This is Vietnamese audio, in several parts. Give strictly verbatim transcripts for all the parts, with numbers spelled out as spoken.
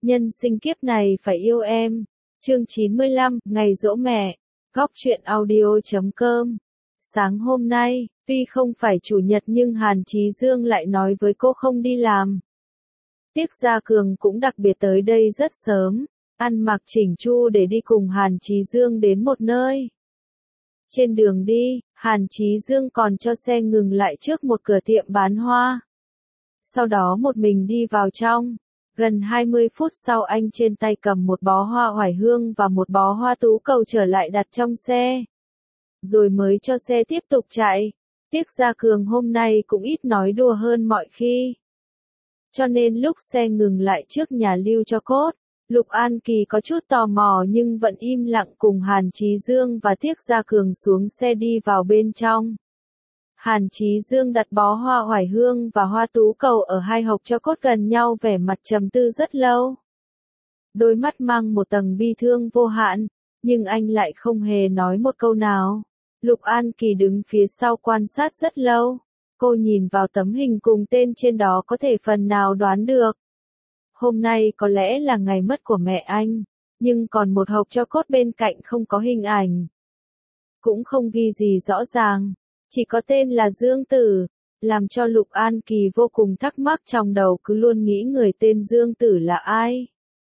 Nhân sinh kiếp này phải yêu em. Chương chín mươi lăm, ngày giỗ mẹ. Góc truyện audio chấm com. Sáng hôm nay, tuy không phải chủ nhật nhưng Hàn Chí Dương lại nói với cô không đi làm. Tiếc Gia Cường cũng đặc biệt tới đây rất sớm, ăn mặc chỉnh chu để đi cùng Hàn Chí Dương đến một nơi. Trên đường đi, Hàn Chí Dương còn cho xe ngừng lại trước một cửa tiệm bán hoa. Sau đó một mình đi vào trong. Gần hai mươi phút sau anh trên tay cầm một bó hoa oải hương và một bó hoa tú cầu trở lại đặt trong xe. Rồi mới cho xe tiếp tục chạy. Tiếc Gia Cường hôm nay cũng ít nói đùa hơn mọi khi. Cho nên lúc xe ngừng lại trước nhà Lưu Cho Cốt, Lục An Kỳ có chút tò mò nhưng vẫn im lặng cùng Hàn Chí Dương và Tiếc Gia Cường xuống xe đi vào bên trong. Hàn Chí Dương đặt bó hoa oải hương và hoa tú cầu ở hai hộc cho cốt gần nhau, vẻ mặt trầm tư rất lâu. Đôi mắt mang một tầng bi thương vô hạn, nhưng anh lại không hề nói một câu nào. Lục An Kỳ đứng phía sau quan sát rất lâu. Cô nhìn vào tấm hình cùng tên trên đó có thể phần nào đoán được. Hôm nay có lẽ là ngày mất của mẹ anh, nhưng còn một hộc cho cốt bên cạnh không có hình ảnh. Cũng không ghi gì rõ ràng. Chỉ có tên là Dương Tử, làm cho Lục An Kỳ vô cùng thắc mắc, trong đầu cứ luôn nghĩ người tên Dương Tử là ai.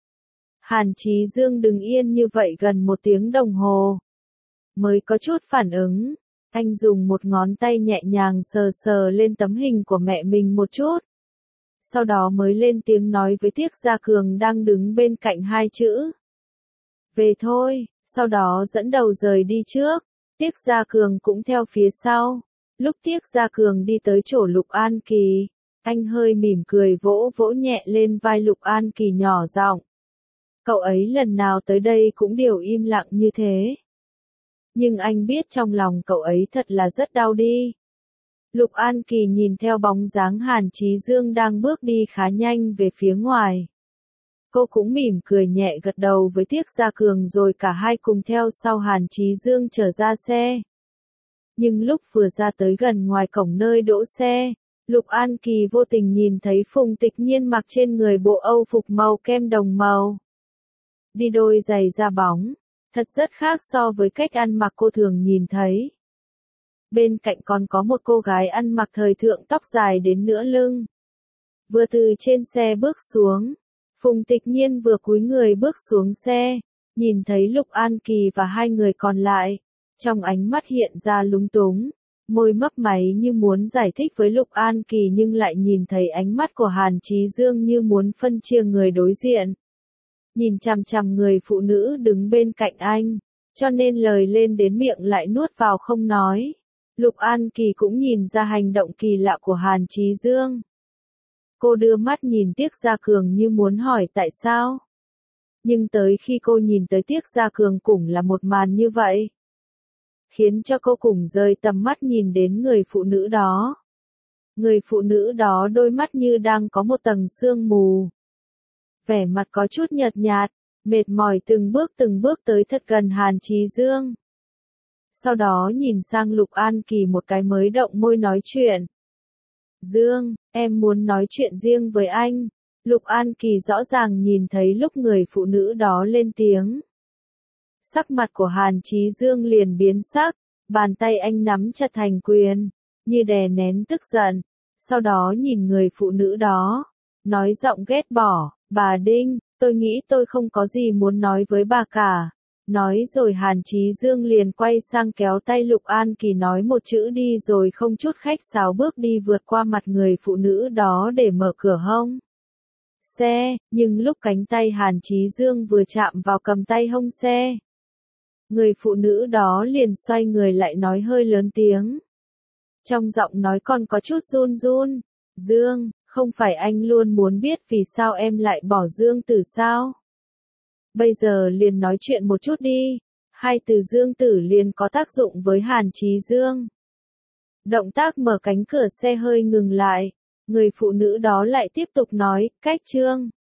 Hàn Chí Dương đứng yên như vậy gần một tiếng đồng hồ. Mới có chút phản ứng, anh dùng một ngón tay nhẹ nhàng sờ sờ lên tấm hình của mẹ mình một chút. Sau đó mới lên tiếng nói với Tiếc Gia Cường đang đứng bên cạnh hai chữ. Về thôi, sau đó dẫn đầu rời đi trước. Tiếc Gia Cường cũng theo phía sau. Lúc Tiếc Gia Cường đi tới chỗ Lục An Kỳ, anh hơi mỉm cười vỗ vỗ nhẹ lên vai Lục An Kỳ nhỏ giọng. Cậu ấy lần nào tới đây cũng đều im lặng như thế. Nhưng anh biết trong lòng cậu ấy thật là rất đau đi. Lục An Kỳ nhìn theo bóng dáng Hàn Chí Dương đang bước đi khá nhanh về phía ngoài. Cô cũng mỉm cười nhẹ gật đầu với Tiếc Gia Cường rồi cả hai cùng theo sau Hàn Chí Dương trở ra xe. Nhưng lúc vừa ra tới gần ngoài cổng nơi đỗ xe, Lục An Kỳ vô tình nhìn thấy Phùng Tịch Nhiên mặc trên người bộ Âu phục màu kem đồng màu. Đi đôi giày da bóng, thật rất khác so với cách ăn mặc cô thường nhìn thấy. Bên cạnh còn có một cô gái ăn mặc thời thượng, tóc dài đến nửa lưng. Vừa từ trên xe bước xuống, Phùng Tịch Nhiên vừa cúi người bước xuống xe, nhìn thấy Lục An Kỳ và hai người còn lại. Trong ánh mắt hiện ra lúng túng, môi mấp máy như muốn giải thích với Lục An Kỳ nhưng lại nhìn thấy ánh mắt của Hàn Chí Dương như muốn phân chia người đối diện. Nhìn chằm chằm người phụ nữ đứng bên cạnh anh, cho nên lời lên đến miệng lại nuốt vào không nói. Lục An Kỳ cũng nhìn ra hành động kỳ lạ của Hàn Chí Dương. Cô đưa mắt nhìn Tiếc Gia Cường như muốn hỏi tại sao. Nhưng tới khi cô nhìn tới Tiếc Gia Cường cũng là một màn như vậy. Khiến cho cô cùng rời tầm mắt nhìn đến người phụ nữ đó. Người phụ nữ đó đôi mắt như đang có một tầng sương mù. Vẻ mặt có chút nhợt nhạt, mệt mỏi từng bước từng bước tới thật gần Hàn Chí Dương. Sau đó nhìn sang Lục An Kỳ một cái mới động môi nói chuyện. Dương, em muốn nói chuyện riêng với anh. Lục An Kỳ rõ ràng nhìn thấy lúc người phụ nữ đó lên tiếng. Sắc mặt của Hàn Chí Dương liền biến sắc, bàn tay anh nắm chặt thành quyền, như đè nén tức giận. Sau đó nhìn người phụ nữ đó, nói giọng ghét bỏ, bà Đinh, tôi nghĩ tôi không có gì muốn nói với bà cả. Nói rồi Hàn Chí Dương liền quay sang kéo tay Lục An Kỳ nói một chữ đi rồi không chút khách sáo bước đi vượt qua mặt người phụ nữ đó để mở cửa hông xe, nhưng lúc cánh tay Hàn Chí Dương vừa chạm vào cầm tay hông xe, người phụ nữ đó liền xoay người lại nói hơi lớn tiếng. Trong giọng nói còn có chút run run, Dương, không phải anh luôn muốn biết vì sao em lại bỏ Dương Tử sao? Bây giờ liền nói chuyện một chút đi. Hai từ Dương Tử liền có tác dụng với Hàn Chí Dương. Động tác mở cánh cửa xe hơi ngừng lại. Người phụ nữ đó lại tiếp tục nói, cách Trương,